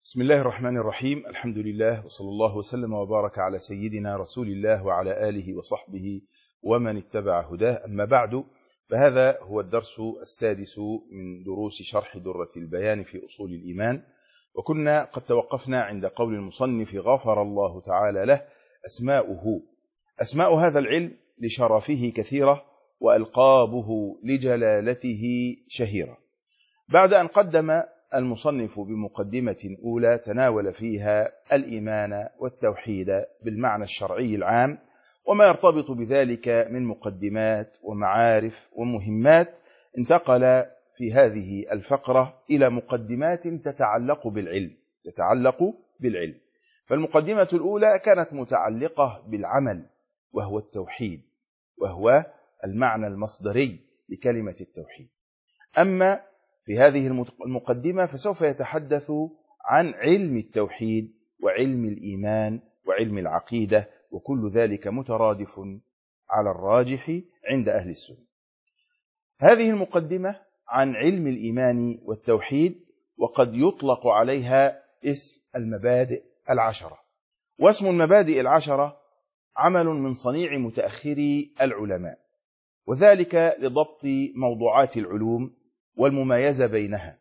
بسم الله الرحمن الرحيم. الحمد لله وصلى الله وسلم وبارك على سيدنا رسول الله وعلى آله وصحبه ومن اتبع هداه. أما بعد، فهذا هو الدرس السادس من دروس شرح درة البيان في أصول الإيمان، وكنا قد توقفنا عند قول المصنف غفر الله تعالى له: أسماء هذا العلم لشرفه كثيرة، وألقابه لجلالته شهيرة. بعد أن قدم المصنف بمقدمة أولى تناول فيها الإيمان والتوحيد بالمعنى الشرعي العام وما يرتبط بذلك من مقدمات ومعارف ومهمات، انتقل في هذه الفقرة إلى مقدمات تتعلق بالعلم. فالمقدمة الأولى كانت متعلقة بالعمل، وهو التوحيد، وهو المعنى المصدري لكلمة التوحيد. أما في هذه المقدمة فسوف يتحدث عن علم التوحيد وعلم الإيمان وعلم العقيدة، وكل ذلك مترادف على الراجح عند أهل السنة. هذه المقدمة عن علم الإيمان والتوحيد، وقد يطلق عليها اسم المبادئ العشرة. واسم المبادئ العشرة عمل من صنيع متأخري العلماء، وذلك لضبط موضوعات العلوم والمميزة بينها،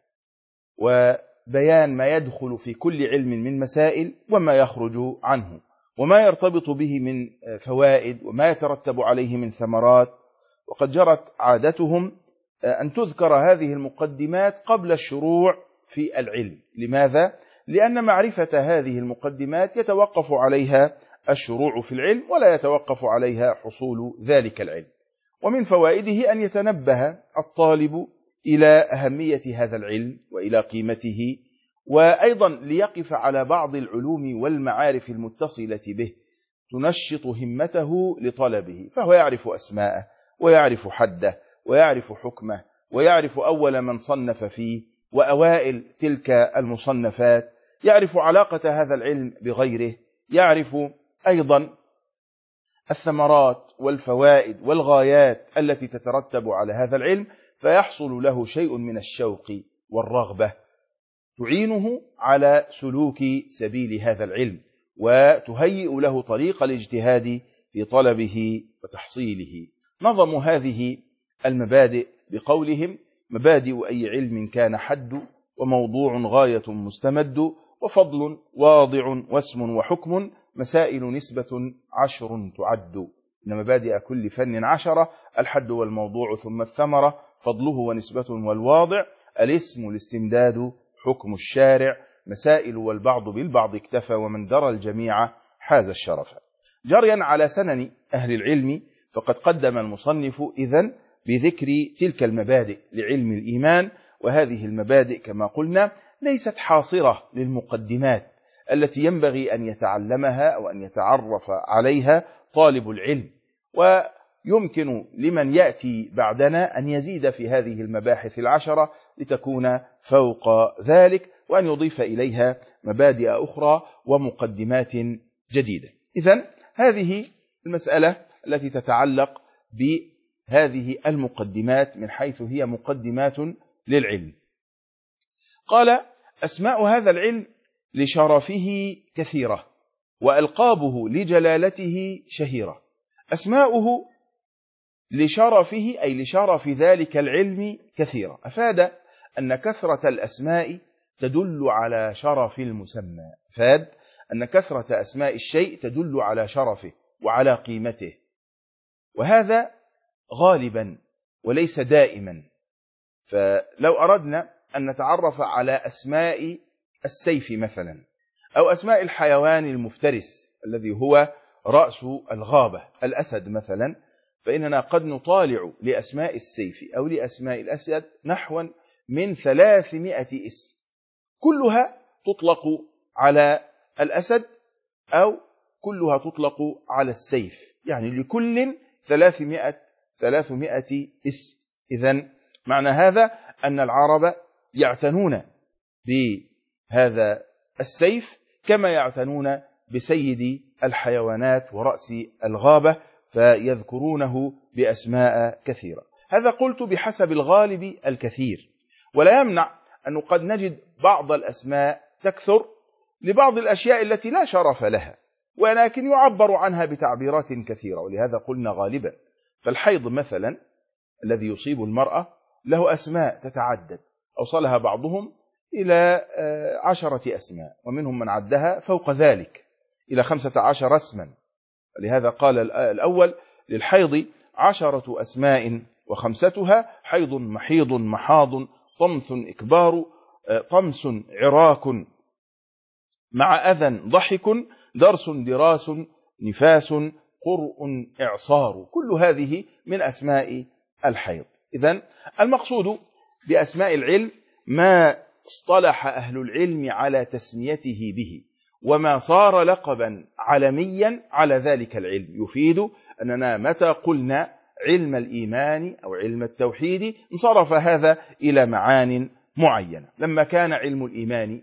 وبيان ما يدخل في كل علم من مسائل وما يخرج عنه، وما يرتبط به من فوائد، وما يترتب عليه من ثمرات. وقد جرت عادتهم أن تذكر هذه المقدمات قبل الشروع في العلم. لماذا؟ لأن معرفة هذه المقدمات يتوقف عليها الشروع في العلم، ولا يتوقف عليها حصول ذلك العلم. ومن فوائده أن يتنبه الطالب إلى أهمية هذا العلم وإلى قيمته، وأيضا ليقف على بعض العلوم والمعارف المتصلة به تنشط همته لطلبه، فهو يعرف أسماءه ويعرف حده ويعرف حكمه ويعرف أول من صنف فيه وأوائل تلك المصنفات، يعرف علاقة هذا العلم بغيره، يعرف أيضا الثمرات والفوائد والغايات التي تترتب على هذا العلم، فيحصل له شيء من الشوق والرغبة تعينه على سلوك سبيل هذا العلم، وتهيئ له طريق الاجتهاد في طلبه وتحصيله. نظموا هذه المبادئ بقولهم: مبادئ أي علم كان حد، وموضوع غاية مستمد، وفضل واضع واسم وحكم، مسائل نسبة 10 تعد. إن مبادئ كل فن 10: الحد والموضوع ثم الثمرة، فضله ونسبة والواضع، الاسم الاستمداد، حكم الشارع، مسائل والبعض بالبعض اكتفى، ومن درى الجميع حاز الشرف. جريا على سنن أهل العلم، فقد قدم المصنف إذن بذكر تلك المبادئ لعلم الإيمان. وهذه المبادئ كما قلنا ليست حاصرة للمقدمات التي ينبغي أن يتعلمها أو أن يتعرف عليها طالب العلم، ويمكن لمن يأتي بعدنا أن يزيد في هذه المباحث العشرة لتكون فوق ذلك، وأن يضيف إليها مبادئ أخرى ومقدمات جديدة. إذن هذه المسألة التي تتعلق بهذه المقدمات من حيث هي مقدمات للعلم. قال: أسماء هذا العلم لشرفه كثيرة، وألقابه لجلالته شهيرة. أسماؤه لشرفه أي لشرف ذلك العلم كثيرة، أفاد أن كثرة الأسماء تدل على شرف المسمى، أفاد أن كثرة أسماء الشيء تدل على شرفه وعلى قيمته، وهذا غالبا وليس دائما. فلو أردنا أن نتعرف على أسماء السيف مثلا، أو أسماء الحيوان المفترس الذي هو رأس الغابة الأسد مثلا، فإننا قد نطالع لأسماء السيف أو لأسماء الأسد نحو من 300 اسم، كلها تطلق على الأسد أو كلها تطلق على السيف، يعني لكل 300 اسم. إذن معنى هذا أن العرب يعتنون بهذا السيف كما يعتنون بسيد الحيوانات ورأس الغابة، فيذكرونه بأسماء كثيرة. هذا قلت بحسب الغالب الكثير، ولا يمنع أنه قد نجد بعض الأسماء تكثر لبعض الأشياء التي لا شرف لها، ولكن يعبر عنها بتعبيرات كثيرة، ولهذا قلنا غالبا. فالحيض مثلا الذي يصيب المرأة له أسماء تتعدد، أوصلها بعضهم إلى 10 أسماء، ومنهم من عدها فوق ذلك إلى 15 اسما. لهذا قال الأول: للحيض 10 أسماء وخمستها حيض محيض محاض طمث إكبار طمس عراك مع أذى ضحك درس دراس نفاس قرء إعصار. كل هذه من أسماء الحيض. إذن المقصود بأسماء العلم ما اصطلح أهل العلم على تسميته به، وما صار لقبا عالميا على ذلك العلم، يفيد أننا متى قلنا علم الإيمان أو علم التوحيد انصرف هذا إلى معان معينة. لما كان علم الإيمان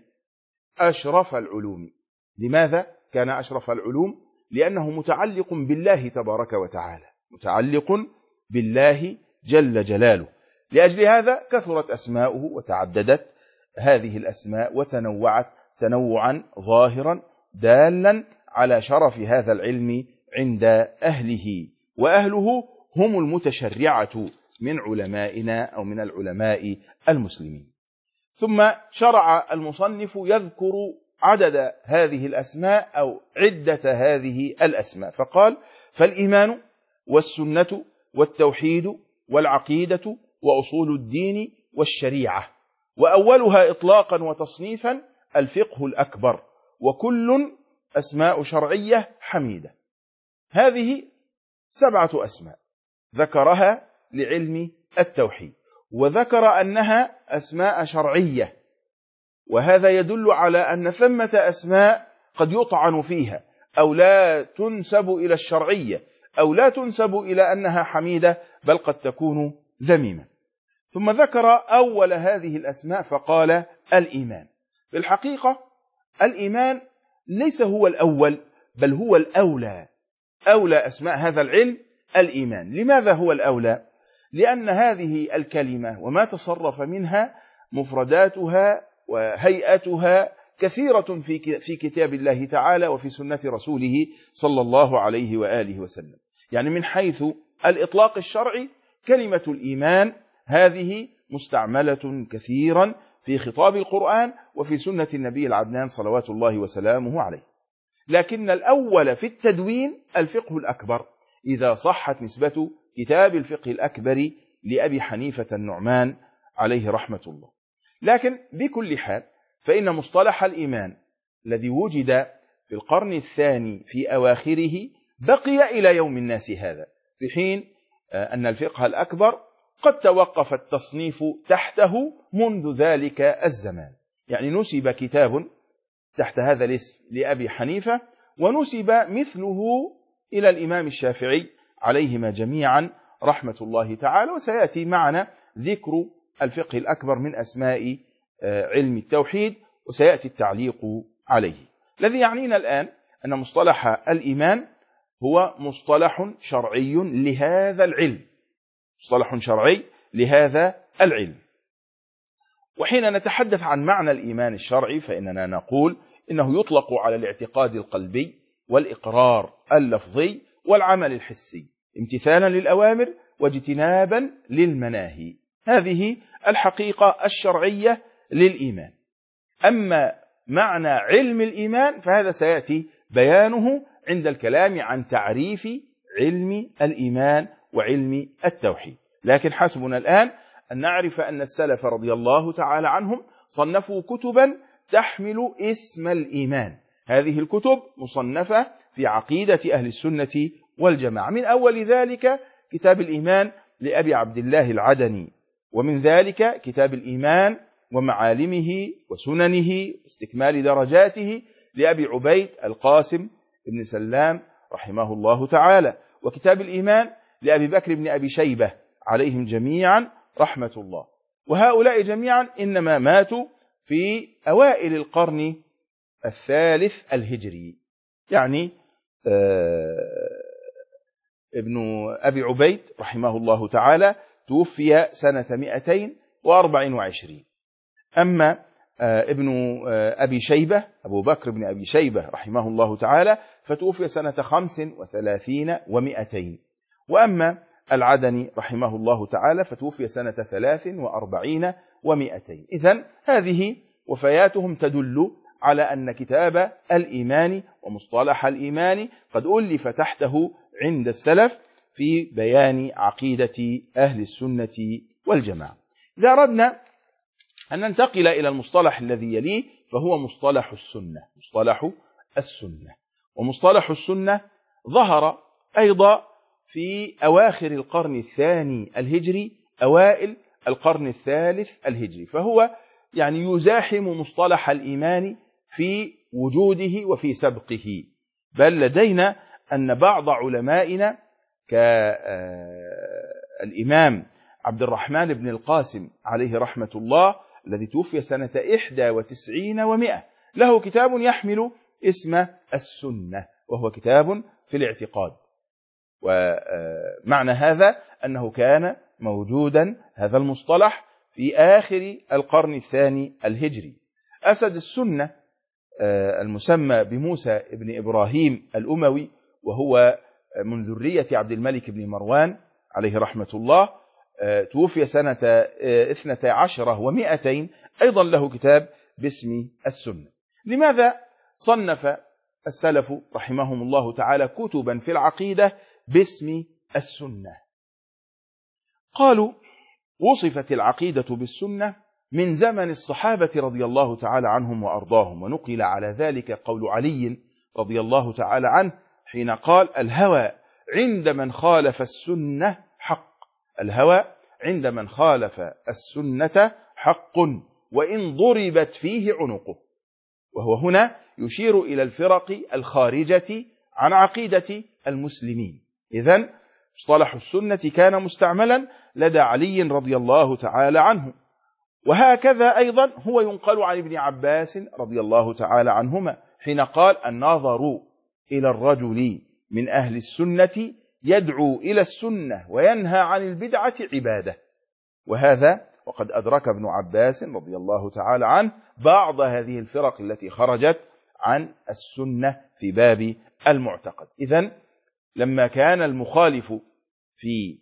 أشرف العلوم. لماذا كان أشرف العلوم؟ لأنه متعلق بالله تبارك وتعالى، متعلق بالله جل جلاله. لأجل هذا كثرت أسماؤه وتعددت هذه الأسماء وتنوعت تنوعا ظاهرا دالا على شرف هذا العلم عند أهله، وأهله هم المتشرعة من علمائنا أو من العلماء المسلمين. ثم شرع المصنف يذكر عدد هذه الأسماء أو عدة هذه الأسماء، فقال: فالإيمان والسنة والتوحيد والعقيدة وأصول الدين والشريعة، وأولها إطلاقا وتصنيفا الفقه الأكبر، وكل أسماء شرعية حميدة. هذه 7 أسماء ذكرها لعلم التوحيد، وذكر أنها أسماء شرعية، وهذا يدل على أن ثمة أسماء قد يطعن فيها أو لا تنسب إلى الشرعية أو لا تنسب إلى أنها حميدة، بل قد تكون ذميمة. ثم ذكر أول هذه الأسماء فقال: الإيمان. في الحقيقة الإيمان ليس هو الأول، بل هو الأولى. أولى أسماء هذا العلم الإيمان. لماذا هو الأولى؟ لأن هذه الكلمة وما تصرف منها مفرداتها وهيئتها كثيرة في كتاب الله تعالى وفي سنة رسوله صلى الله عليه وآله وسلم. يعني من حيث الإطلاق الشرعي كلمة الإيمان هذه مستعملة كثيرا في خطاب القرآن وفي سنة النبي العدنان صلوات الله وسلامه عليه. لكن الأول في التدوين الفقه الأكبر، إذا صحت نسبة كتاب الفقه الأكبر لأبي حنيفة النعمان عليه رحمة الله. لكن بكل حال فإن مصطلح الإيمان الذي وجد في القرن الثاني في أواخره بقي إلى يوم الناس هذا، في حين أن الفقه الأكبر قد توقف التصنيف تحته منذ ذلك الزمان. يعني نسب كتاب تحت هذا الاسم لأبي حنيفة، ونسب مثله إلى الإمام الشافعي عليهما جميعا رحمة الله تعالى. وسيأتي معنا ذكر الفقه الأكبر من أسماء علم التوحيد، وسيأتي التعليق عليه. الذي يعنينا الآن أن مصطلح الإيمان هو مصطلح شرعي لهذا العلم، مصطلح شرعي لهذا العلم. وحين نتحدث عن معنى الإيمان الشرعي فإننا نقول إنه يطلق على الاعتقاد القلبي والإقرار اللفظي والعمل الحسي، امتثالا للأوامر واجتنابا للمناهي. هذه الحقيقة الشرعية للإيمان. أما معنى علم الإيمان فهذا سيأتي بيانه عند الكلام عن تعريف علم الإيمان وعلم التوحيد. لكن حسبنا الآن أن نعرف أن السلف رضي الله تعالى عنهم صنفوا كتبا تحمل اسم الإيمان. هذه الكتب مصنفة في عقيدة أهل السنة والجماعة، من أول ذلك كتاب الإيمان لأبي عبد الله العدني، ومن ذلك كتاب الإيمان ومعالمه وسننه واستكمال درجاته لأبي عبيد القاسم بن سلام رحمه الله تعالى، وكتاب الإيمان لأبي بكر بن أبي شيبة عليهم جميعا رحمة الله. وهؤلاء جميعا إنما ماتوا في أوائل القرن الثالث الهجري. يعني ابن أبي عبيد رحمه الله تعالى توفي سنة 224. أما ابن أبي شيبة أبو بكر بن أبي شيبة رحمه الله تعالى، فتوفي سنة 35 و200. وأما العدني رحمه الله تعالى فتوفي سنة 43 و200. إذن هذه وفياتهم تدل على أن كتاب الإيمان ومصطلح الإيمان قد ألف تحته عند السلف في بيان عقيدة أهل السنة والجماعة. إذا أردنا أن ننتقل إلى المصطلح الذي يليه فهو مصطلح السنة. مصطلح السنة، ومصطلح السنة ظهر أيضا في أواخر القرن الثاني الهجري أوائل القرن الثالث الهجري، فهو يعني يزاحم مصطلح الإيمان في وجوده وفي سبقه. بل لدينا أن بعض علمائنا كالإمام عبد الرحمن بن القاسم عليه رحمة الله الذي توفي سنة 91 و100 له كتاب يحمل اسم السنة، وهو كتاب في الاعتقاد. ومعنى هذا أنه كان موجودا هذا المصطلح في آخر القرن الثاني الهجري. أسد السنة المسمى بموسى بن إبراهيم الأموي، وهو من ذرية عبد الملك بن مروان عليه رحمة الله، توفي سنة 12 و200، أيضا له كتاب باسم السنة. لماذا صنف السلف رحمهم الله تعالى كتبا في العقيدة باسم السنة؟ قالوا وصفت العقيدة بالسنة من زمن الصحابة رضي الله تعالى عنهم وأرضاهم، ونقل على ذلك قول علي رضي الله تعالى عنه حين قال: الهوى عند من خالف السنة حق. الهوى عند من خالف السنة حق وإن ضربت فيه عنقه. وهو هنا يشير إلى الفرق الخارجة عن عقيدة المسلمين. إذن مصطلح السنة كان مستعملا لدى علي رضي الله تعالى عنه، وهكذا أيضا هو ينقل عن ابن عباس رضي الله تعالى عنهما حين قال: النظر إلى الرجل من أهل السنة يدعو إلى السنة وينهى عن البدعة عبادة. وهذا وقد أدرك ابن عباس رضي الله تعالى عنه بعض هذه الفرق التي خرجت عن السنة في باب المعتقد. إذن لما كان المخالف في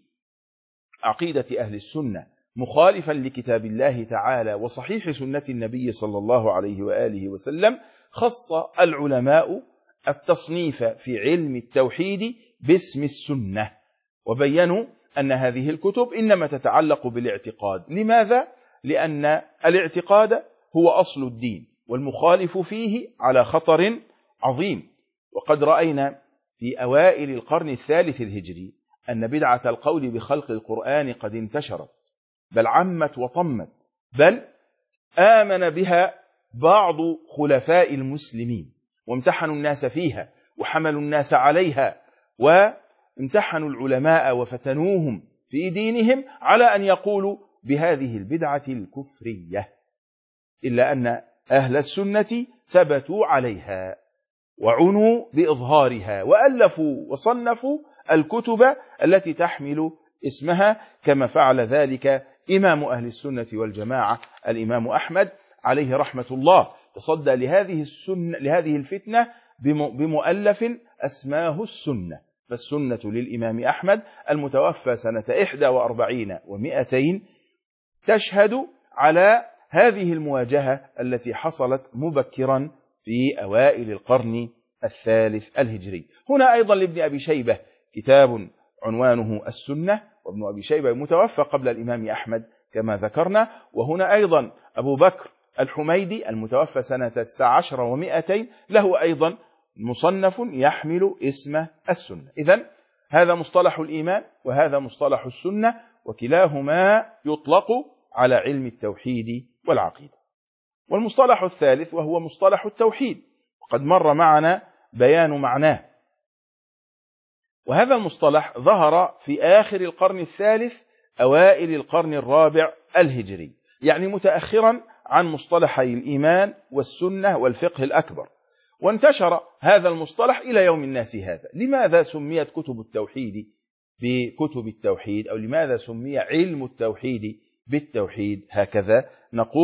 عقيدة أهل السنة مخالفا لكتاب الله تعالى وصحيح سنة النبي صلى الله عليه وآله وسلم، خص العلماء التصنيف في علم التوحيد باسم السنة، وبينوا أن هذه الكتب إنما تتعلق بالاعتقاد. لماذا؟ لأن الاعتقاد هو أصل الدين، والمخالف فيه على خطر عظيم. وقد رأينا في أوائل القرن الثالث الهجري أن بدعة القول بخلق القرآن قد انتشرت، بل عمت وطمت، بل آمن بها بعض خلفاء المسلمين وامتحنوا الناس فيها وحملوا الناس عليها، وامتحنوا العلماء وفتنوهم في دينهم على أن يقولوا بهذه البدعة الكفرية، إلا أن أهل السنة ثبتوا عليها وعنوا بإظهارها وألفوا وصنفوا الكتب التي تحمل اسمها، كما فعل ذلك إمام أهل السنة والجماعة الإمام أحمد عليه رحمة الله. تصدى لهذه الفتنة بمؤلف أسماه السنة. فالسنة للإمام أحمد المتوفى سنة 41 و200 تشهد على هذه المواجهة التي حصلت مبكرا في أوائل القرن الثالث الهجري. هنا أيضا لابن أبي شيبة كتاب عنوانه السنة، وابن أبي شيبة متوفى قبل الإمام أحمد كما ذكرنا. وهنا أيضا أبو بكر الحميدي المتوفى سنة 19 و200 له أيضا مصنف يحمل اسم السنة. إذن هذا مصطلح الإيمان وهذا مصطلح السنة، وكلاهما يطلق على علم التوحيد والعقيدة. والمصطلح الثالث وهو مصطلح التوحيد، وقد مر معنا بيان معناه. وهذا المصطلح ظهر في آخر القرن الثالث أوائل القرن الرابع الهجري، يعني متأخرا عن مصطلحي الإيمان والسنة والفقه الأكبر. وانتشر هذا المصطلح إلى يوم الناس هذا. لماذا سميت كتب التوحيد بكتب التوحيد، أو لماذا سمي علم التوحيد بالتوحيد؟ هكذا نقول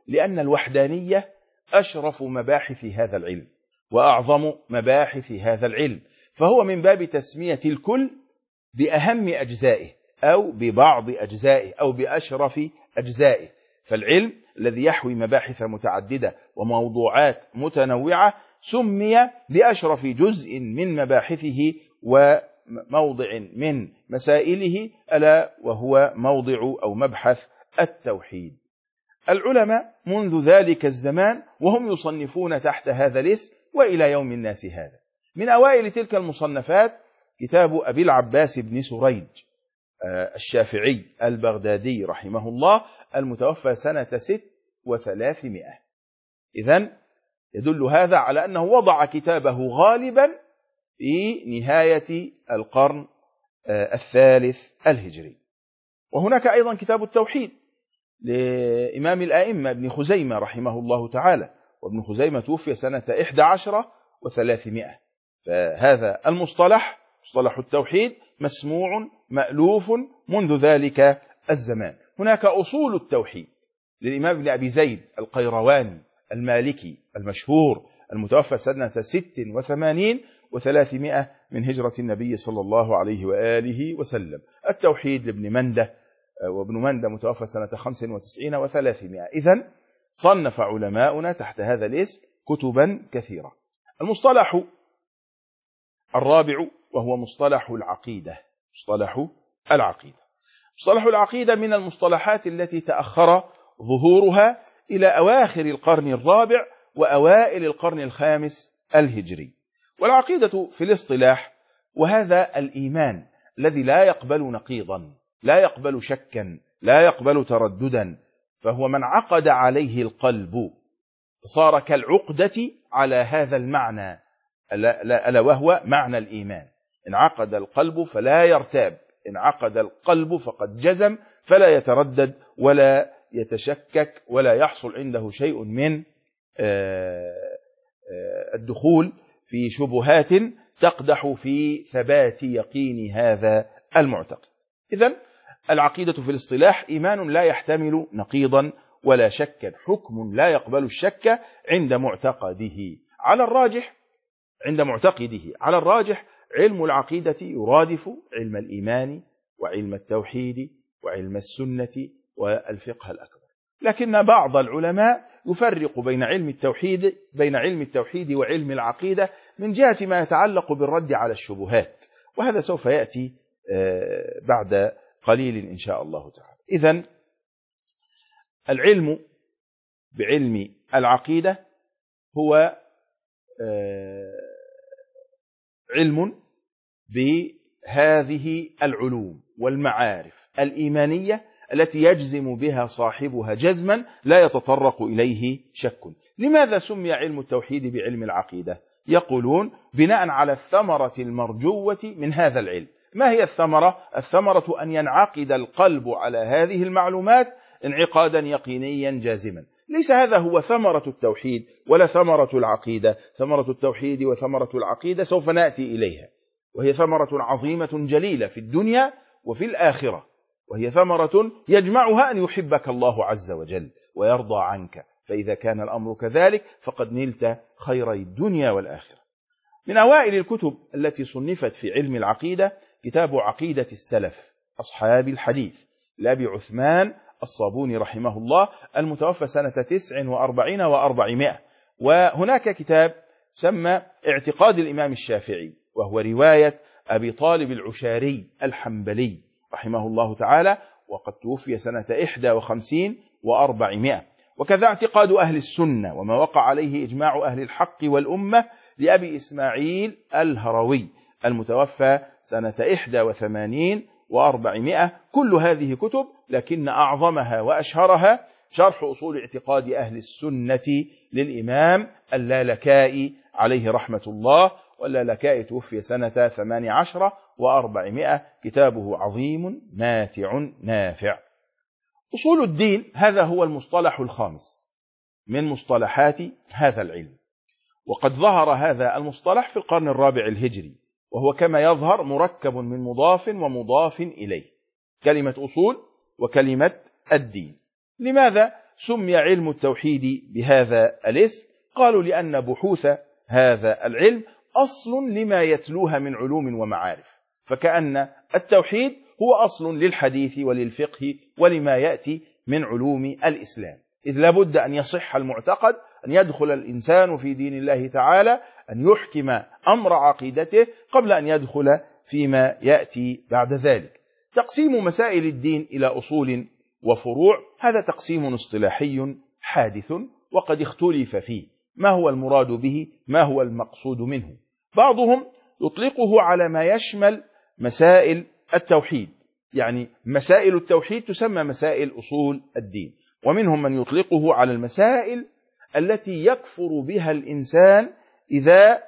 لأن الوحدانية أشرف مباحث هذا العلم وأعظم مباحث هذا العلم، فهو من باب تسمية الكل بأهم أجزائه أو ببعض أجزائه أو بأشرف أجزائه. فالعلم الذي يحوي مباحث متعددة وموضوعات متنوعة سمي بأشرف جزء من مباحثه وموضع من مسائله، ألا وهو موضع أو مبحث التوحيد. العلماء منذ ذلك الزمان وهم يصنفون تحت هذا الاسم وإلى يوم الناس هذا. من أوائل تلك المصنفات كتاب أبي العباس بن سريج الشافعي البغدادي رحمه الله، المتوفى سنة 600. إذن يدل هذا على أنه وضع كتابه غالبا في نهاية القرن الثالث الهجري. وهناك أيضا كتاب التوحيد لإمام الأئمة ابن خزيمة رحمه الله تعالى، وابن خزيمة توفي سنة 11 و300. فهذا المصطلح مصطلح التوحيد مسموع مألوف منذ ذلك الزمان. هناك أصول التوحيد للإمام ابن أبي زيد القيرواني المالكي المشهور، المتوفى سنة 86 و300 من هجرة النبي صلى الله عليه وآله وسلم. التوحيد لابن مندة، وابن مندة متوفى سنة 95 و300. إذن صنف علماؤنا تحت هذا الاسم كتبا كثيرة. المصطلح الرابع وهو مصطلح العقيدة. مصطلح العقيدة من المصطلحات التي تأخر ظهورها إلى أواخر القرن الرابع وأوائل القرن الخامس الهجري. والعقيدة في الاصطلاح وهذا الإيمان الذي لا يقبل نقيضا، لا يقبل شكا، لا يقبل ترددا، فهو من عقد عليه القلب صار كالعقدة على هذا المعنى، ألا وهو معنى الإيمان. إن عقد القلب فلا يرتاب، إن عقد القلب فقد جزم، فلا يتردد ولا يتشكك ولا يحصل عنده شيء من الدخول في شبهات تقدح في ثبات يقين هذا المعتقد. إذن العقيدة في الاصطلاح إيمان لا يحتمل نقيضا ولا شكا، حكم لا يقبل الشك عند معتقده على الراجح علم العقيدة يرادف علم الإيمان وعلم التوحيد وعلم السنة والفقه الأكبر. لكن بعض العلماء يفرق بين علم التوحيد وعلم العقيدة من جهة ما يتعلق بالرد على الشبهات، وهذا سوف يأتي بعد قليل إن شاء الله تعالى. إذن العلم بعلم العقيدة هو علم بهذه العلوم والمعارف الإيمانية التي يجزم بها صاحبها جزما لا يتطرق إليه شك. لماذا سمي علم التوحيد بعلم العقيدة؟ يقولون بناء على الثمرة المرجوة من هذا العلم. ما هي الثمرة؟ الثمرة أن ينعقد القلب على هذه المعلومات انعقادا يقينيا جازما. ليس هذا هو ثمرة التوحيد ولا ثمرة العقيدة. ثمرة التوحيد وثمرة العقيدة سوف نأتي إليها، وهي ثمرة عظيمة جليلة في الدنيا وفي الآخرة، وهي ثمرة يجمعها أن يحبك الله عز وجل ويرضى عنك، فإذا كان الأمر كذلك فقد نلت خيري الدنيا والآخرة. من أوائل الكتب التي صنفت في علم العقيدة كتاب عقيدة السلف أصحاب الحديث لأبي عثمان الصابوني رحمه الله، المتوفى سنة 49 و400. وهناك كتاب سمى اعتقاد الإمام الشافعي، وهو رواية أبي طالب العشاري الحنبلي رحمه الله تعالى، وقد توفي سنة 51 و400. وكذا اعتقاد أهل السنة وما وقع عليه إجماع أهل الحق والأمة لأبي إسماعيل الهروي، المتوفى سنة 81 و400. كل هذه كتب، لكن أعظمها وأشهرها شرح أصول اعتقاد أهل السنة للإمام اللالكائي عليه رحمة الله، واللالكائي توفي سنة 18 و400. كتابه عظيم ماتع نافع. أصول الدين هذا هو المصطلح الخامس من مصطلحات هذا العلم، وقد ظهر هذا المصطلح في القرن الرابع الهجري، وهو كما يظهر مركب من مضاف ومضاف إليه، كلمة أصول وكلمة الدين. لماذا سمي علم التوحيد بهذا الاسم؟ قالوا لأن بحوث هذا العلم أصل لما يتلوها من علوم ومعارف، فكأن التوحيد هو أصل للحديث وللفقه ولما يأتي من علوم الإسلام، إذ لابد أن يصح المعتقد، أن يدخل الإنسان في دين الله تعالى، أن يحكم أمر عقيدته قبل أن يدخل فيما يأتي بعد ذلك. تقسيم مسائل الدين إلى أصول وفروع هذا تقسيم اصطلاحي حادث وقد اختلف فيه، ما هو المراد به، ما هو المقصود منه. بعضهم يطلقه على ما يشمل مسائل التوحيد، يعني مسائل التوحيد تسمى مسائل أصول الدين، ومنهم من يطلقه على المسائل التي يكفر بها الإنسان إذا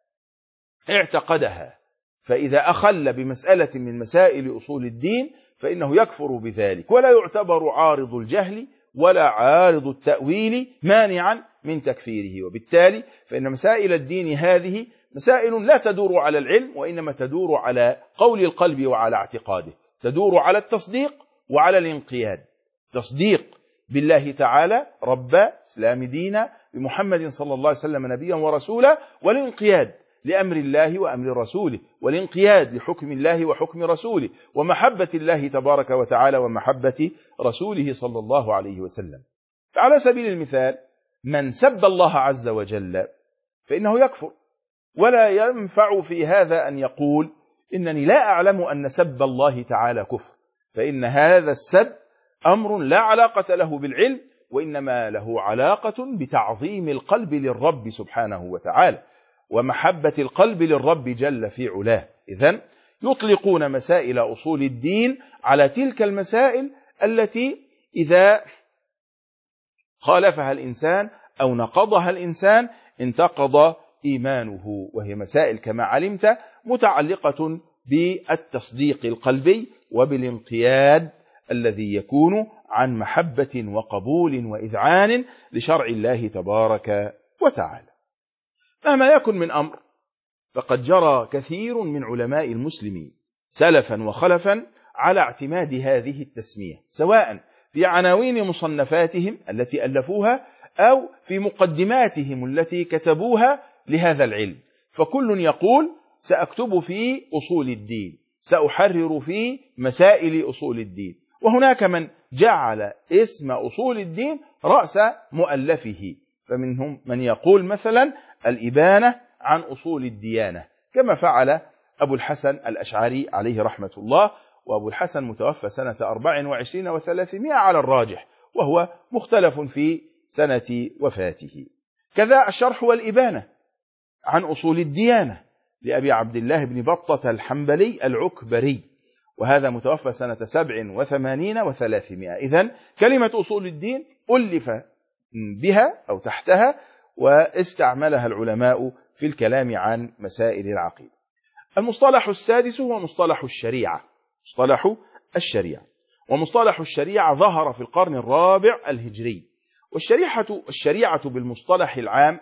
اعتقدها، فإذا أخل بمسألة من مسائل أصول الدين فإنه يكفر بذلك، ولا يعتبر عارض الجهل ولا عارض التأويل مانعا من تكفيره. وبالتالي فإن مسائل الدين هذه مسائل لا تدور على العلم، وإنما تدور على قول القلب وعلى اعتقاده، تدور على التصديق وعلى الانقياد، تصديق بالله تعالى ربا، إسلام دينا، بمحمد صلى الله عليه وسلم نبيا ورسولا، والانقياد لأمر الله وأمر رسوله، والانقياد لحكم الله وحكم رسوله، ومحبة الله تبارك وتعالى ومحبة رسوله صلى الله عليه وسلم. فعلى سبيل المثال من سب الله عز وجل فإنه يكفر، ولا ينفع في هذا أن يقول إنني لا أعلم أن سب الله تعالى كفر، فإن هذا السب أمر لا علاقة له بالعلم، وإنما له علاقة بتعظيم القلب للرب سبحانه وتعالى ومحبة القلب للرب جل في علاه. إذن يطلقون مسائل أصول الدين على تلك المسائل التي إذا خالفها الإنسان أو نقضها الإنسان انتقض إيمانه، وهي مسائل كما علمت متعلقة بالتصديق القلبي وبالانقياد الذي يكون عن محبة وقبول وإذعان لشرع الله تبارك وتعالى. مهما يكن من أمر فقد جرى كثير من علماء المسلمين سلفا وخلفا على اعتماد هذه التسمية، سواء في عناوين مصنفاتهم التي ألفوها أو في مقدماتهم التي كتبوها لهذا العلم، فكل يقول سأكتب في أصول الدين، سأحرر في مسائل أصول الدين. وهناك من جعل اسم أصول الدين رأس مؤلفه، فمنهم من يقول مثلا الإبانة عن أصول الديانة، كما فعل أبو الحسن الأشعري عليه رحمة الله، وأبو الحسن متوفى سنة 24 و300 على الراجح، وهو مختلف في سنة وفاته. كذا الشرح والإبانة عن أصول الديانة لأبي عبد الله بن بطة الحنبلي العكبري، وهذا متوفى سنة 87 و300. إذن كلمة أصول الدين ألف بها أو تحتها واستعملها العلماء في الكلام عن مسائل العقيدة. المصطلح السادس هو مصطلح الشريعة. مصطلح الشريعة، ومصطلح الشريعة ظهر في القرن الرابع الهجري. والشريعة بالمصطلح العام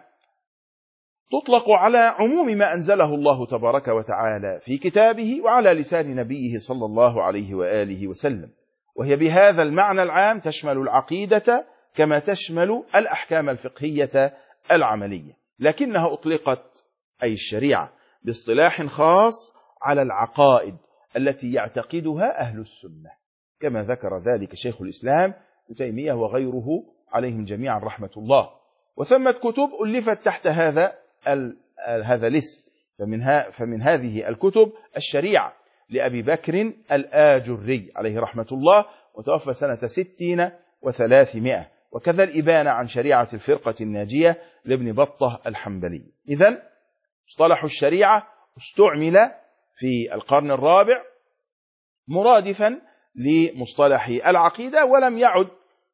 تطلق على عموم ما أنزله الله تبارك وتعالى في كتابه وعلى لسان نبيه صلى الله عليه وآله وسلم، وهي بهذا المعنى العام تشمل العقيدة كما تشمل الأحكام الفقهية العملية، لكنها أطلقت أي الشريعة باصطلاح خاص على العقائد التي يعتقدها أهل السنة، كما ذكر ذلك شيخ الإسلام ابن تيمية وغيره عليهم جميعا رحمة الله. وثمت كتب ألفت تحت هذا الاسم، فمن هذه الكتب الشريعة لأبي بكر الآجري عليه رحمة الله، وتوفى سنة 60 و300، وكذا الإبانة عن شريعة الفرقة الناجية لابن بطة الحنبلي. إذن مصطلح الشريعة استعمل في القرن الرابع مرادفا لمصطلح العقيدة، ولم يعد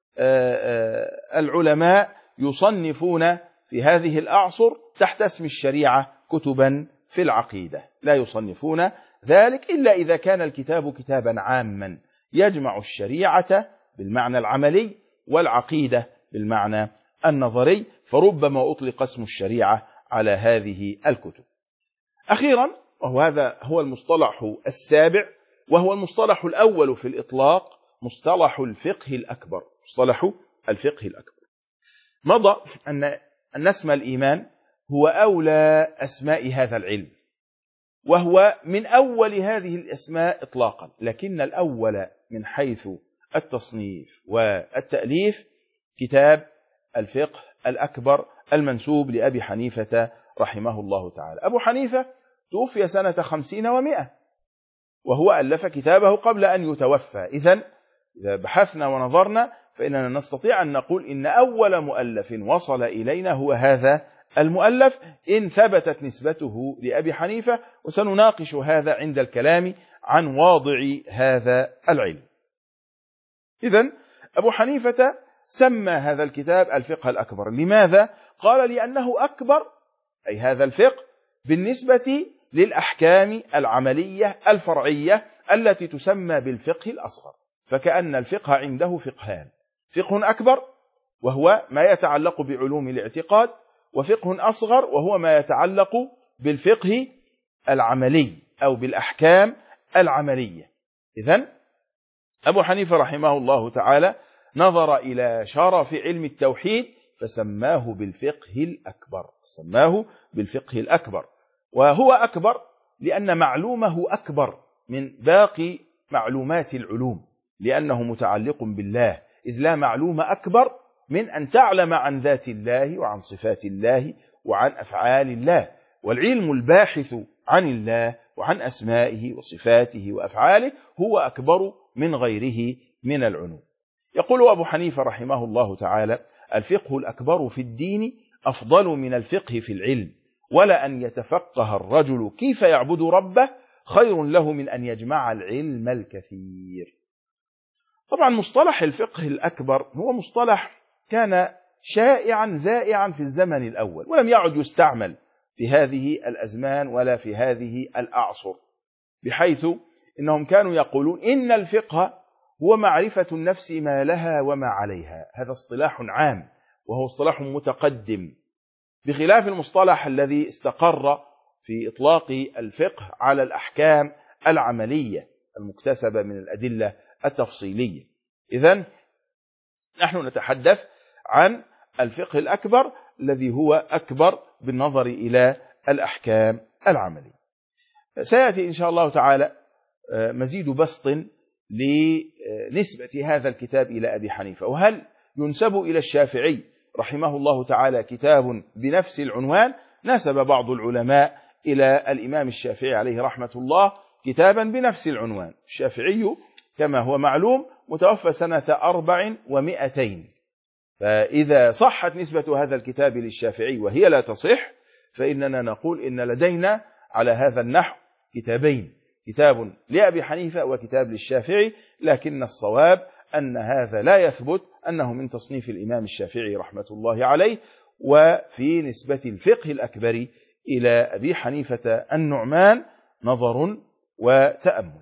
العلماء يصنفون في هذه الأعصر تحت اسم الشريعة كتبا في العقيدة، لا يصنفون ذلك إلا إذا كان الكتاب كتابا عاما يجمع الشريعة بالمعنى العملي والعقيدة بالمعنى النظري، فربما أطلق اسم الشريعة على هذه الكتب. أخيرا، وهذا هو المصطلح السابع، وهو المصطلح الأول في الإطلاق، مصطلح الفقه الأكبر. مصطلح الفقه الأكبر. مضى أن اسم الإيمان هو أولى أسماء هذا العلم، وهو من أول هذه الأسماء إطلاقا، لكن الأول من حيث التصنيف والتأليف كتاب الفقه الأكبر المنسوب لأبي حنيفة رحمه الله تعالى. أبو حنيفة توفي سنة 50 و100، وهو ألف كتابه قبل أن يتوفى. إذا بحثنا ونظرنا فإننا نستطيع أن نقول إن أول مؤلف وصل إلينا هو هذا المؤلف، إن ثبتت نسبته لأبي حنيفة، وسنناقش هذا عند الكلام عن واضع هذا العلم. إذن أبو حنيفة سمى هذا الكتاب الفقه الأكبر. لماذا؟ قال لأنه أكبر، أي هذا الفقه، بالنسبة للأحكام العملية الفرعية التي تسمى بالفقه الأصغر. فكأن الفقه عنده فقهان: فقه أكبر وهو ما يتعلق بعلوم الاعتقاد، وفقه أصغر وهو ما يتعلق بالفقه العملي أو بالأحكام العملية. إذن أبو حنيفة رحمه الله تعالى نظر إلى شرف علم التوحيد فسماه بالفقه الأكبر، وهو أكبر لأن معلومه أكبر من باقي معلومات العلوم، لأنه متعلق بالله، إذ لا معلومة أكبر من أن تعلم عن ذات الله وعن صفات الله وعن أفعال الله. والعلم الباحث عن الله وعن أسمائه وصفاته وأفعاله هو أكبر من غيره من العلوم. يقول أبو حنيفة رحمه الله تعالى: الفقه الأكبر في الدين أفضل من الفقه في العلم، ولا أن يتفقه الرجل كيف يعبد ربه خير له من أن يجمع العلم الكثير. طبعا مصطلح الفقه الأكبر هو مصطلح كان شائعا ذائعا في الزمن الأول، ولم يعد يستعمل في هذه الأزمان ولا في هذه الأعصر، بحيث إنهم كانوا يقولون إن الفقه هو معرفة النفس ما لها وما عليها. هذا اصطلاح عام وهو اصطلاح متقدم، بخلاف المصطلح الذي استقر في إطلاق الفقه على الأحكام العملية المكتسبة من الأدلة التفصيلية. إذن نحن نتحدث عن الفقه الأكبر الذي هو أكبر بالنظر إلى الأحكام العملية. سيأتي إن شاء الله تعالى مزيد بسط لنسبة هذا الكتاب إلى أبي حنيفة، وهل ينسب إلى الشافعي رحمه الله تعالى كتاب بنفس العنوان. نسب بعض العلماء إلى الإمام الشافعي عليه رحمة الله كتابا بنفس العنوان. الشافعي كما هو معلوم متوفى سنة 400، فإذا صحت نسبة هذا الكتاب للشافعي وهي لا تصح، فإننا نقول إن لدينا على هذا النحو كتابين: كتاب لأبي حنيفة وكتاب للشافعي، لكن الصواب أن هذا لا يثبت أنه من تصنيف الإمام الشافعي رحمة الله عليه. وفي نسبة الفقه الأكبر إلى أبي حنيفة النعمان نظر وتأمل.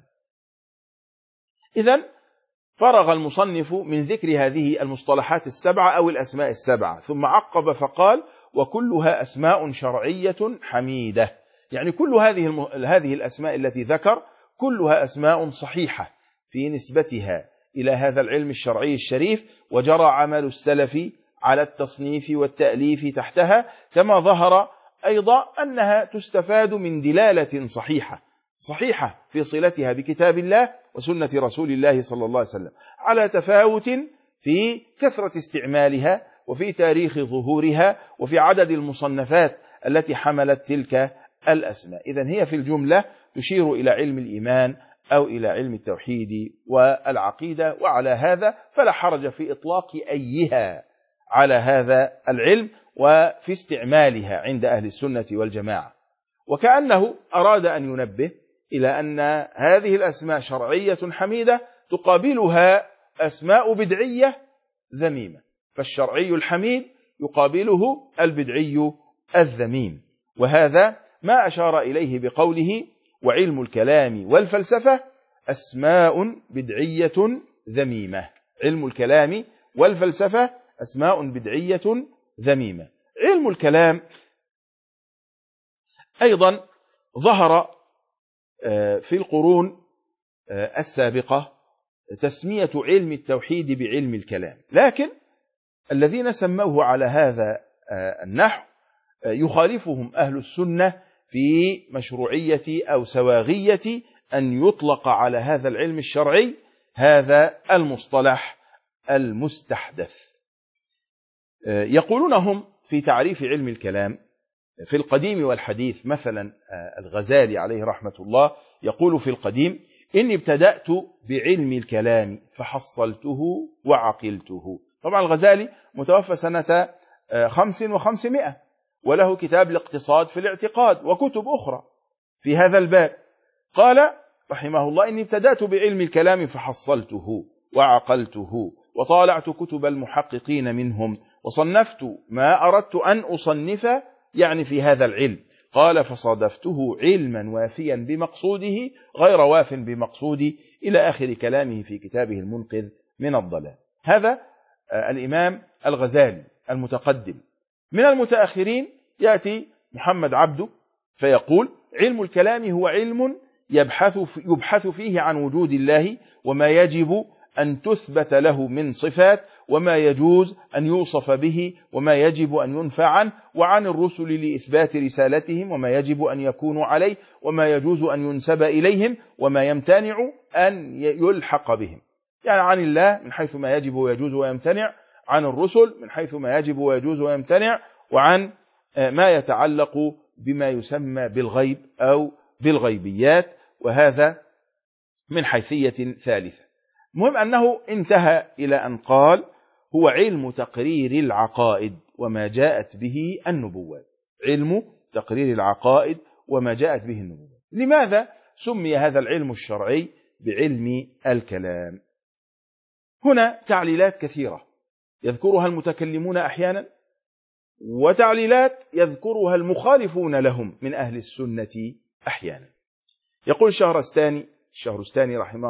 إذن فرغ المصنف من ذكر هذه المصطلحات السبعة أو الأسماء السبعة، ثم عقب فقال: وكلها أسماء شرعية حميدة. يعني كل هذه الأسماء التي ذكر كلها أسماء صحيحة في نسبتها إلى هذا العلم الشرعي الشريف، وجرى عمل السلف على التصنيف والتأليف تحتها، كما ظهر أيضا أنها تستفاد من دلالة صحيحة في صلتها بكتاب الله وسنة رسول الله صلى الله عليه وسلم، على تفاوت في كثرة استعمالها وفي تاريخ ظهورها وفي عدد المصنفات التي حملت تلك الأسماء. إذن هي في الجملة تشير إلى علم الإيمان أو إلى علم التوحيد والعقيدة، وعلى هذا فلا حرج في إطلاق أيها على هذا العلم وفي استعمالها عند أهل السنة والجماعة. وكأنه أراد أن ينبه إلى أن هذه الأسماء شرعية حميدة تقابلها أسماء بدعية ذميمة، فالشرعي الحميد يقابله البدعي الذميم. وهذا ما أشار إليه بقوله: وعلم الكلام والفلسفة أسماء بدعية ذميمة. علم الكلام والفلسفة أسماء بدعية ذميمة. علم الكلام أيضا ظهر في القرون السابقة تسمية علم التوحيد بعلم الكلام، لكن الذين سموه على هذا النحو يخالفهم أهل السنة في مشروعية أو سواغية أن يطلق على هذا العلم الشرعي هذا المصطلح المستحدث. يقولون هم في تعريف علم الكلام في القديم والحديث، مثلا الغزالي عليه رحمة الله يقول في القديم: إني ابتدأت بعلم الكلام فحصلته وعقلته. طبعا الغزالي متوفى سنة 500 وله كتاب الاقتصاد في الاعتقاد وكتب أخرى في هذا الباب. قال رحمه الله: إني ابتدأت بعلم الكلام فحصلته وعقلته وطالعت كتب المحققين منهم وصنفت ما أردت أن أصنف يعني في هذا العلم. قال: فصادفته علما وافيا بمقصوده غير واف بمقصودي، إلى آخر كلامه في كتابه المنقذ من الضلال. هذا الإمام الغزالي المتقدم. من المتأخرين يأتي محمد عبده فيقول: علم الكلام هو علم يبحث فيه عن وجود الله وما يجب أن تثبت له من صفات، وما يجوز أن يوصف به، وما يجب أن ينفى عنه، وعن الرسل لإثبات رسالتهم وما يجب أن يكونوا عليه، وما يجوز أن ينسب إليهم، وما يمتنع أن يلحق بهم. يعني عن الله من حيث ما يجب ويجوز ويمتنع، عن الرسل من حيث ما يجب ويجوز ويمتنع، وعن ما يتعلق بما يسمى بالغيب أو بالغيبيات، وهذا من حيثية ثالثة. المهم أنه انتهى إلى أن قال: هو علم تقرير العقائد وما جاءت به النبوات. علم تقرير العقائد وما جاءت به النبوات. لماذا سمي هذا العلم الشرعي بعلم الكلام؟ هنا تعليلات كثيرة يذكرها المتكلمون أحيانا، وتعليلات يذكرها المخالفون لهم من أهل السنة أحيانا. يقول الشهرستاني رحمه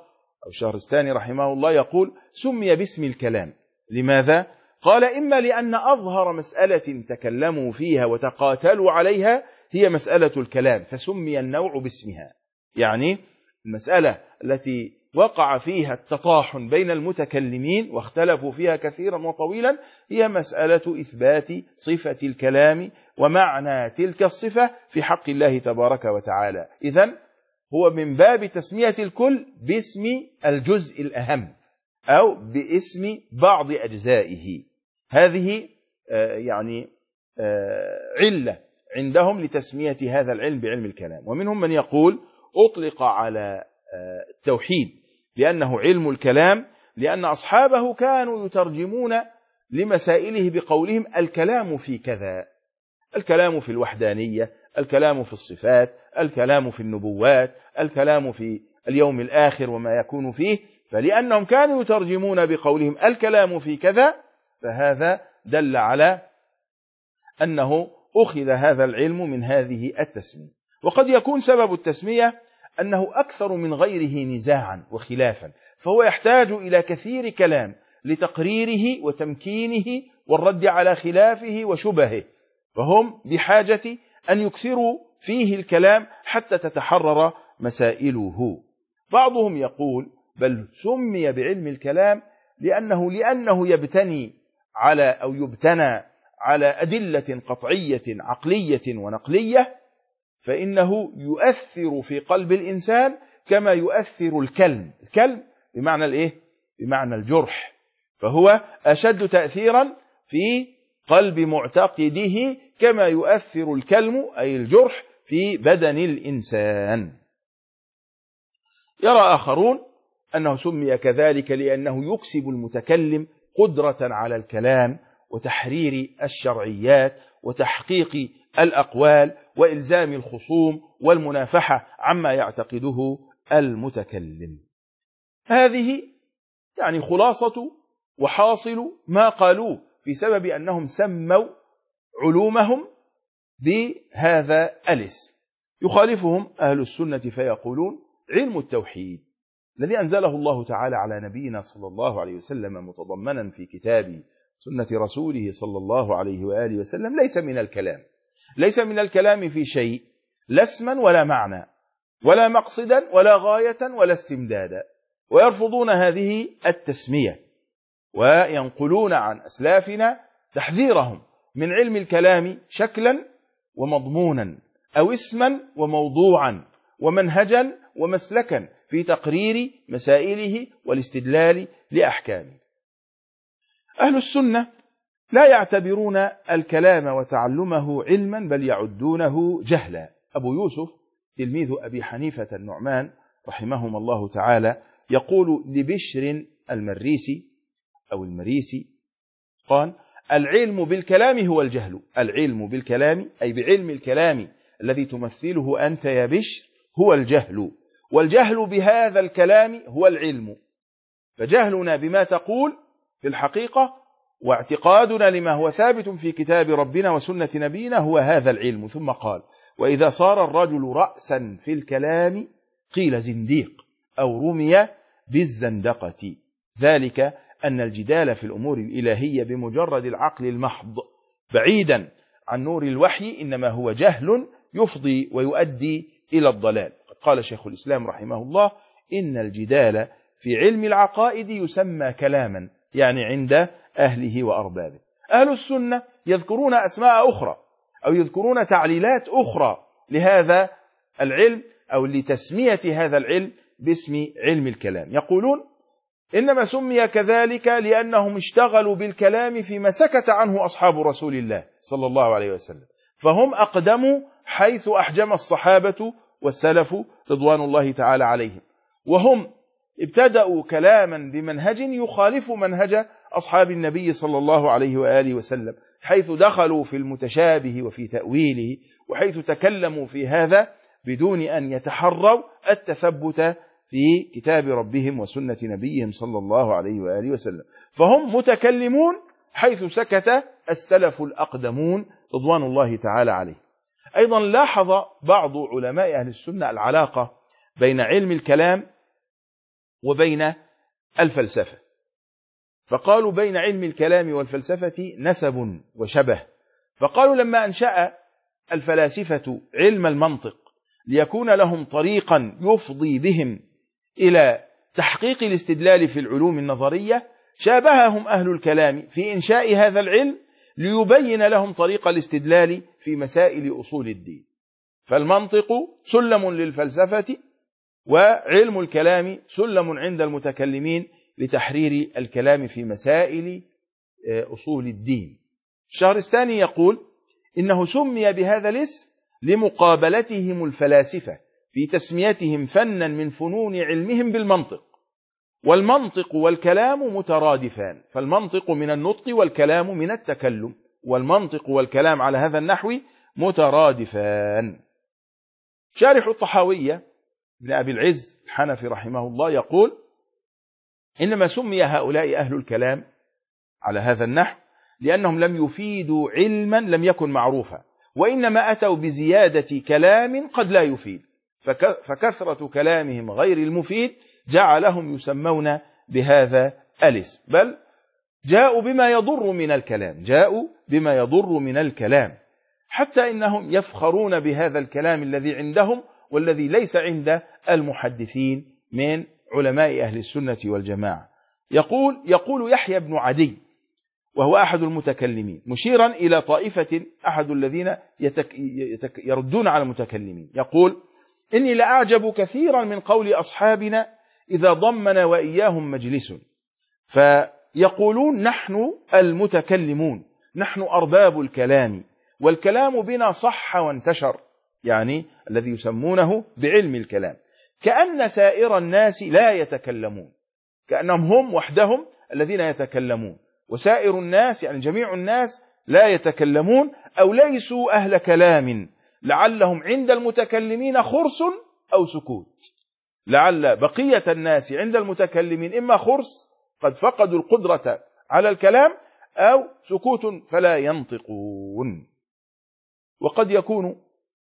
الله يقول: سمي باسم الكلام. لماذا؟ قال: إما لأن أظهر مسألة تكلموا فيها وتقاتلوا عليها هي مسألة الكلام فسمي النوع باسمها. يعني المسألة التي وقع فيها التطاحن بين المتكلمين واختلفوا فيها كثيرا وطويلا هي مسألة إثبات صفة الكلام ومعنى تلك الصفة في حق الله تبارك وتعالى. إذن هو من باب تسمية الكل باسم الجزء الأهم أو باسم بعض أجزائه. هذه علة عندهم لتسمية هذا العلم بعلم الكلام. ومنهم من يقول: أطلق على التوحيد بأنه علم الكلام لأن أصحابه كانوا يترجمون لمسائله بقولهم: الكلام في كذا، الكلام في الوحدانية، الكلام في الصفات، الكلام في النبوات، الكلام في اليوم الآخر وما يكون فيه. فلأنهم كانوا يترجمون بقولهم الكلام في كذا، فهذا دل على أنه أخذ هذا العلم من هذه التسمية. وقد يكون سبب التسمية أنه أكثر من غيره نزاعا وخلافا، فهو يحتاج إلى كثير كلام لتقريره وتمكينه والرد على خلافه وشبهه، فهم بحاجة أن يكثروا فيه الكلام حتى تتحرر مسائله. بعضهم يقول: بل سمي بعلم الكلام لأنه يبتني على أدلة قطعية عقلية ونقلية، فإنه يؤثر في قلب الإنسان كما يؤثر الكلم بمعنى الإيه؟ بمعنى الجرح، فهو أشد تأثيرا في قلب معتقده كما يؤثر الكلم أي الجرح في بدن الإنسان. يرى آخرون أنه سمي كذلك لأنه يكسب المتكلم قدرة على الكلام وتحرير الشرعيات وتحقيق الأقوال وإلزام الخصوم والمنافحة عما يعتقده المتكلم. هذه خلاصة وحاصل ما قالوه في سبب أنهم سموا علومهم بهذا الاسم. يخالفهم أهل السنة فيقولون: علم التوحيد الذي أنزله الله تعالى على نبينا صلى الله عليه وسلم متضمنا في كتابه سنة رسوله صلى الله عليه وآله وسلم ليس من الكلام في شيء، لا اسما ولا معنى ولا مقصدا ولا غاية ولا استمدادا، ويرفضون هذه التسمية وينقلون عن أسلافنا تحذيرهم من علم الكلام شكلا ومضمونا، أو اسما وموضوعا، ومنهجا ومسلكا في تقرير مسائله والاستدلال لأحكامه. أهل السنة لا يعتبرون الكلام وتعلمه علما، بل يعدونه جهلا. أبو يوسف تلميذ أبي حنيفة النعمان رحمهما الله تعالى يقول لبشر المريسي أو المريسي قال: العلم بالكلام هو الجهل. العلم بالكلام أي بعلم الكلام الذي تمثله أنت يا بشر هو الجهل، والجهل بهذا الكلام هو العلم. فجهلنا بما تقول في الحقيقة واعتقادنا لما هو ثابت في كتاب ربنا وسنة نبينا هو هذا العلم. ثم قال: وإذا صار الرجل رأسا في الكلام قيل زنديق أو رمي بالزندقة، ذلك أن الجدال في الأمور الإلهية بمجرد العقل المحض بعيدا عن نور الوحي إنما هو جهل يفضي ويؤدي إلى الضلال. قد قال شيخ الإسلام رحمه الله: إن الجدال في علم العقائد يسمى كلاما، يعني عند أهله وأربابه. أهل السنة يذكرون أسماء أخرى أو يذكرون تعليلات أخرى لهذا العلم أو لتسمية هذا العلم باسم علم الكلام. يقولون: إنما سمي كذلك لأنهم اشتغلوا بالكلام فيما سكت عنه أصحاب رسول الله صلى الله عليه وسلم، فهم أقدموا حيث أحجم الصحابة والسلف رضوان الله تعالى عليهم، وهم ابتدأوا كلاما بمنهج يخالف منهج أصحاب النبي صلى الله عليه وآله وسلم، حيث دخلوا في المتشابه وفي تأويله، وحيث تكلموا في هذا بدون أن يتحروا التثبت في كتاب ربهم وسنة نبيهم صلى الله عليه وآله وسلم. فهم متكلمون حيث سكت السلف الأقدمون رضوان الله تعالى عليه. أيضا لاحظ بعض علماء أهل السنة العلاقة بين علم الكلام وبين الفلسفة، فقالوا بين علم الكلام والفلسفة نسب وشبه. فقالوا لما أنشأ الفلاسفة علم المنطق ليكون لهم طريقا يفضي بهم إلى تحقيق الاستدلال في العلوم النظرية، شابههم أهل الكلام في إنشاء هذا العلم ليبين لهم طريق الاستدلال في مسائل أصول الدين. فالمنطق سلم للفلسفة، وعلم الكلام سلم عند المتكلمين لتحرير الكلام في مسائل أصول الدين. الشهرستاني يقول: إنه سمي بهذا الاسم لمقابلتهم الفلاسفة في تسميتهم فنا من فنون علمهم بالمنطق، والمنطق والكلام مترادفان، فالمنطق من النطق والكلام من التكلم، والمنطق والكلام على هذا النحو مترادفان. شارح الطحاوية ابن أبي العز الحنفي رحمه الله يقول: إنما سمي هؤلاء أهل الكلام على هذا النحو لأنهم لم يفيدوا علما لم يكن معروفا، وإنما أتوا بزيادة كلام قد لا يفيد، فكثرة كلامهم غير المفيد جعلهم يسمون بهذا الاسم، بل جاءوا بما يضر من الكلام، جاءوا بما يضر من الكلام، حتى إنهم يفخرون بهذا الكلام الذي عندهم والذي ليس عند المحدثين من علماء أهل السنة والجماعة. يقول يحيى بن عدي وهو أحد المتكلمين مشيرا إلى طائفة أحد الذين يردون على المتكلمين، يقول: إني لأعجب كثيرا من قول أصحابنا إذا ضمن وإياهم مجلس، فيقولون نحن المتكلمون، نحن أرباب الكلام، والكلام بنا صح وانتشر، يعني الذي يسمونه بعلم الكلام، كأن سائر الناس لا يتكلمون، كأنهم هم وحدهم الذين يتكلمون، وسائر الناس يعني جميع الناس لا يتكلمون أو ليسوا أهل كلام، لعلهم عند المتكلمين خرس أو سكوت، لعل بقية الناس عند المتكلمين إما خرس قد فقدوا القدرة على الكلام أو سكوت فلا ينطقون. وقد يكون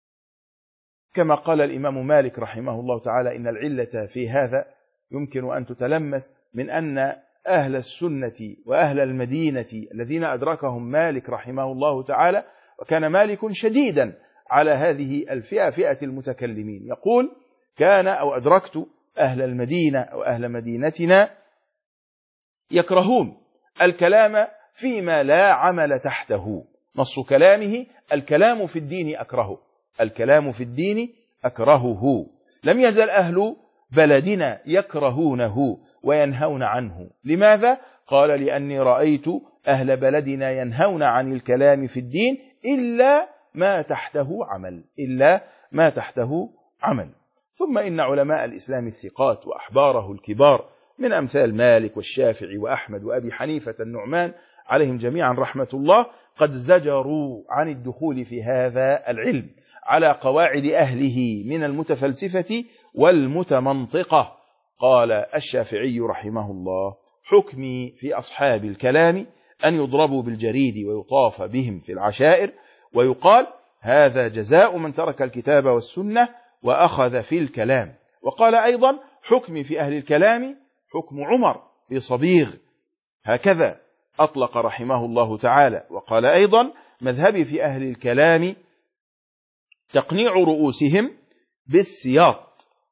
كما قال الإمام مالك رحمه الله تعالى: إن العلة في هذا يمكن أن تتلمس من أن أهل السنة وأهل المدينة الذين أدركهم مالك رحمه الله تعالى، وكان مالك شديدا على هذه الفئة، فئة المتكلمين، يقول: كان أو أدركت أهل المدينة أو أهل مدينتنا يكرهون الكلام فيما لا عمل تحته. نص كلامه: الكلام في الدين أكرهه، الكلام في الدين أكرهه. لم يزل أهل بلدنا يكرهونه وينهون عنه. لماذا؟ قال: لأني رأيت أهل بلدنا ينهون عن الكلام في الدين إلا ما تحته عمل، إلا ما تحته عمل. ثم إن علماء الإسلام الثقات وأحباره الكبار من أمثال مالك والشافعي وأحمد وأبي حنيفة النعمان عليهم جميعا رحمة الله قد زجروا عن الدخول في هذا العلم على قواعد أهله من المتفلسفة والمتمنطقة. قال الشافعي رحمه الله: حكمي في أصحاب الكلام أن يضربوا بالجريد ويطاف بهم في العشائر، ويقال: هذا جزاء من ترك الكتاب والسنة وأخذ في الكلام. وقال أيضا: حكمي في أهل الكلام حكم عمر في صبيغ. هكذا أطلق رحمه الله تعالى. وقال أيضا: مذهبي في أهل الكلام تقنيع رؤوسهم بالسياط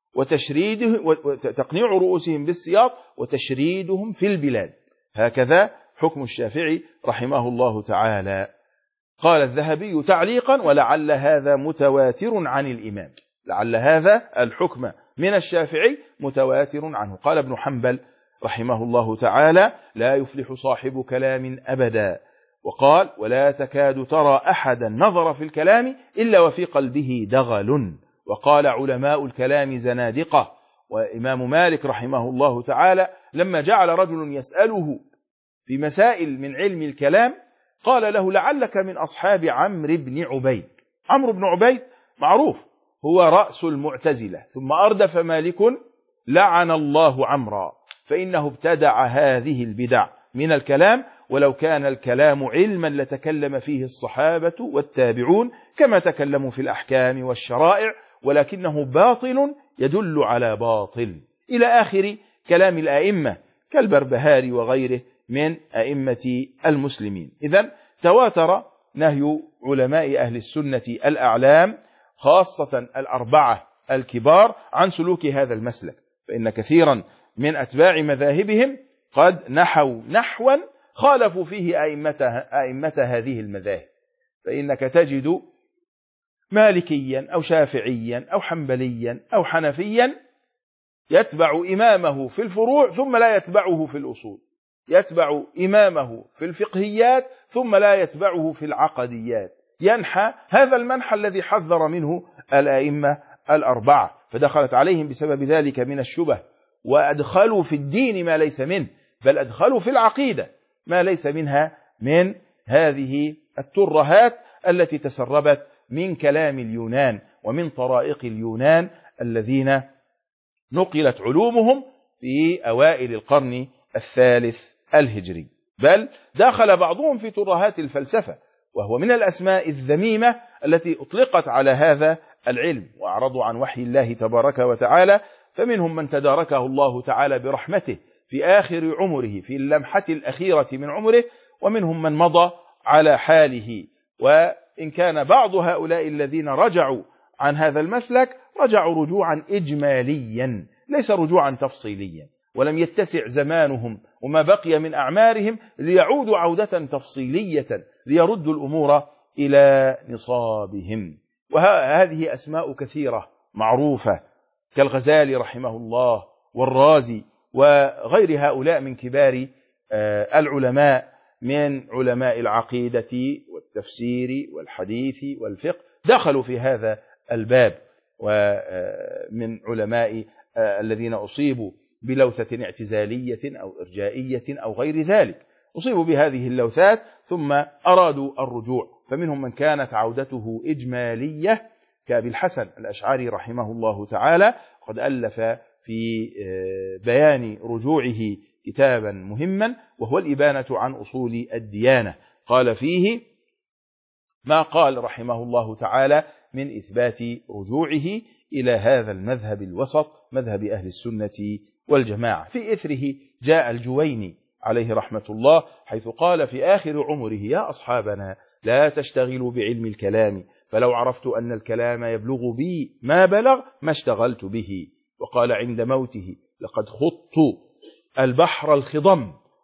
وتشريدهم في البلاد. هكذا حكم الشافعي رحمه الله تعالى. قال الذهبي تعليقا: ولعل هذا متواتر عن الإمام، لعل هذا الحكم من الشافعي متواتر عنه. قال ابن حنبل رحمه الله تعالى: لا يفلح صاحب كلام أبدا. وقال: ولا تكاد ترى أحدا نظر في الكلام إلا وفي قلبه دغل. وقال: علماء الكلام زنادقة. وإمام مالك رحمه الله تعالى لما جعل رجل يسأله في مسائل من علم الكلام قال له: لعلك من أصحاب عمرو بن عبيد. عمرو بن عبيد معروف هو رأس المعتزلة. ثم أردف مالك: لعن الله عمرا فإنه ابتدع هذه البدع من الكلام، ولو كان الكلام علما لتكلم فيه الصحابة والتابعون كما تكلموا في الأحكام والشرائع، ولكنه باطل يدل على باطل، إلى آخر كلام الأئمة كالبربهاري وغيره من أئمة المسلمين. إذن تواتر نهي علماء أهل السنة الأعلام خاصة الأربعة الكبار عن سلوك هذا المسلك، فإن كثيرا من أتباع مذاهبهم قد نحوا خالفوا فيه أئمة هذه المذاهب. فإنك تجد مالكيا أو شافعيا أو حنبليا أو حنفيا يتبع إمامه في الفروع ثم لا يتبعه في الأصول، يتبع إمامه في الفقهيات ثم لا يتبعه في العقديات، ينحى هذا المنحى الذي حذر منه الأئمة الأربعة، فدخلت عليهم بسبب ذلك من الشبه، وأدخلوا في الدين ما ليس منه، بل أدخلوا في العقيدة ما ليس منها من هذه الترهات التي تسربت من كلام اليونان ومن طرائق اليونان الذين نقلت علومهم في أوائل القرن الثالث الهجري. بل دخل بعضهم في ترهات الفلسفة، وهو من الأسماء الذميمة التي أطلقت على هذا العلم، وأعرضوا عن وحي الله تبارك وتعالى، فمنهم من تداركه الله تعالى برحمته في آخر عمره في اللمحة الأخيرة من عمره، ومنهم من مضى على حاله. وإن كان بعض هؤلاء الذين رجعوا عن هذا المسلك رجعوا رجوعا إجماليا ليس رجوعا تفصيليا، ولم يتسع زمانهم وما بقي من أعمارهم ليعودوا عودة تفصيلية ليردوا الأمور إلى نصابهم. وهذه أسماء كثيرة معروفة كالغزالي رحمه الله والرازي وغير هؤلاء من كبار العلماء من علماء العقيدة والتفسير والحديث والفقه، دخلوا في هذا الباب، ومن علماء الذين أصيبوا بلوثة اعتزالية أو إرجائية أو غير ذلك، أصيبوا بهذه اللوثات ثم أرادوا الرجوع، فمنهم من كانت عودته إجمالية كأبي الحسن الأشعري رحمه الله تعالى، قد ألف في بيان رجوعه كتابا مهما وهو الإبانة عن أصول الديانة، قال فيه ما قال رحمه الله تعالى من إثبات رجوعه إلى هذا المذهب الوسط مذهب أهل السنة والجماعة. في إثره جاء الجويني عليه رحمة الله حيث قال في آخر عمره: يا أصحابنا لا تشتغلوا بعلم الكلام، فلو عرفت أن الكلام يبلغ بي ما بلغ ما اشتغلت به. وقال عند موته: لقد خضت البحر الخضم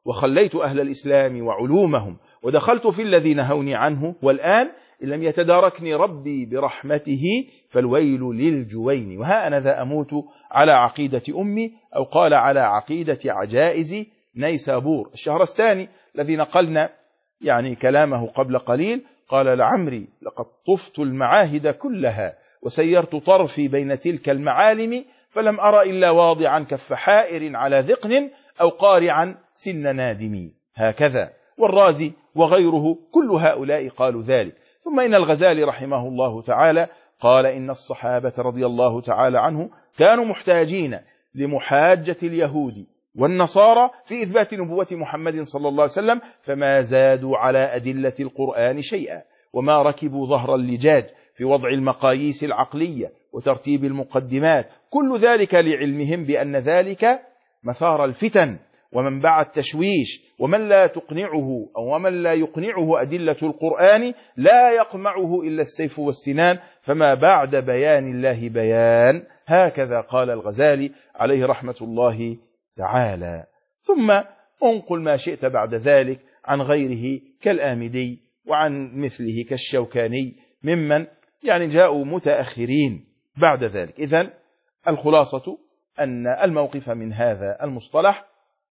وخليت أهل الإسلام وعلومهم ودخلت في الذي نهوني عنه، والآن إن لم يتداركني ربي برحمته فالويل للجوين، وها أنا ذا أموت على عقيدة أمي، أو قال على عقيدة عجائز نيسابور. الشهرستاني الذي نقلنا يعني كلامه قبل قليل قال: لعمري لقد طفت المعاهد كلها وسيرت طرفي بين تلك المعالم، فلم أرى إلا واضعا كف حائر على ذقن أو قارعا سن نادم. هكذا والرازي وغيره كل هؤلاء قالوا ذلك. ثم إن الغزالي رحمه الله تعالى قال: إن الصحابة رضي الله تعالى عنه كانوا محتاجين لمحاجة اليهود والنصارى في إثبات نبوة محمد صلى الله عليه وسلم، فما زادوا على أدلة القرآن شيئا، وما ركبوا ظهر اللجاج في وضع المقاييس العقلية وترتيب المقدمات، كل ذلك لعلمهم بأن ذلك مثار الفتن ومنبع التشويش، ومن لا تقنعه أو ومن لا يقنعه أدلة القرآن لا يقمعه إلا السيف والسنان، فما بعد بيان الله بيان. هكذا قال الغزالي عليه رحمة الله تعالى. ثم انقل ما شئت بعد ذلك عن غيره كالآمدي وعن مثله كالشوكاني ممن يعني جاءوا متأخرين بعد ذلك. إذن الخلاصة أن الموقف من هذا المصطلح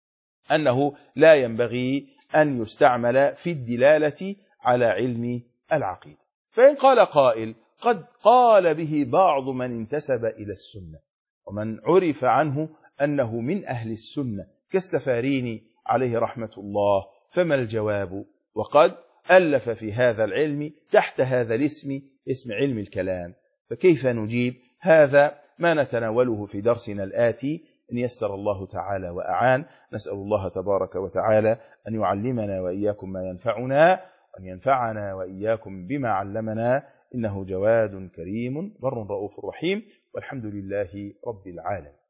أنه لا ينبغي أن يستعمل في الدلالة على علم العقيدة. فإن قال قائل: قد قال به بعض من انتسب إلى السنة ومن عرف عنه أنه من أهل السنة كالسفاريني عليه رحمة الله، فما الجواب؟ وقد ألف في هذا العلم تحت هذا الاسم اسم علم الكلام، فكيف نجيب؟ هذا ما نتناوله في درسنا الآتي إن يسر الله تعالى وأعان. نسأل الله تبارك وتعالى أن يعلمنا وإياكم ما ينفعنا، وأن ينفعنا وإياكم بما علمنا، إنه جواد كريم بر رؤوف رحيم، والحمد لله رب العالمين.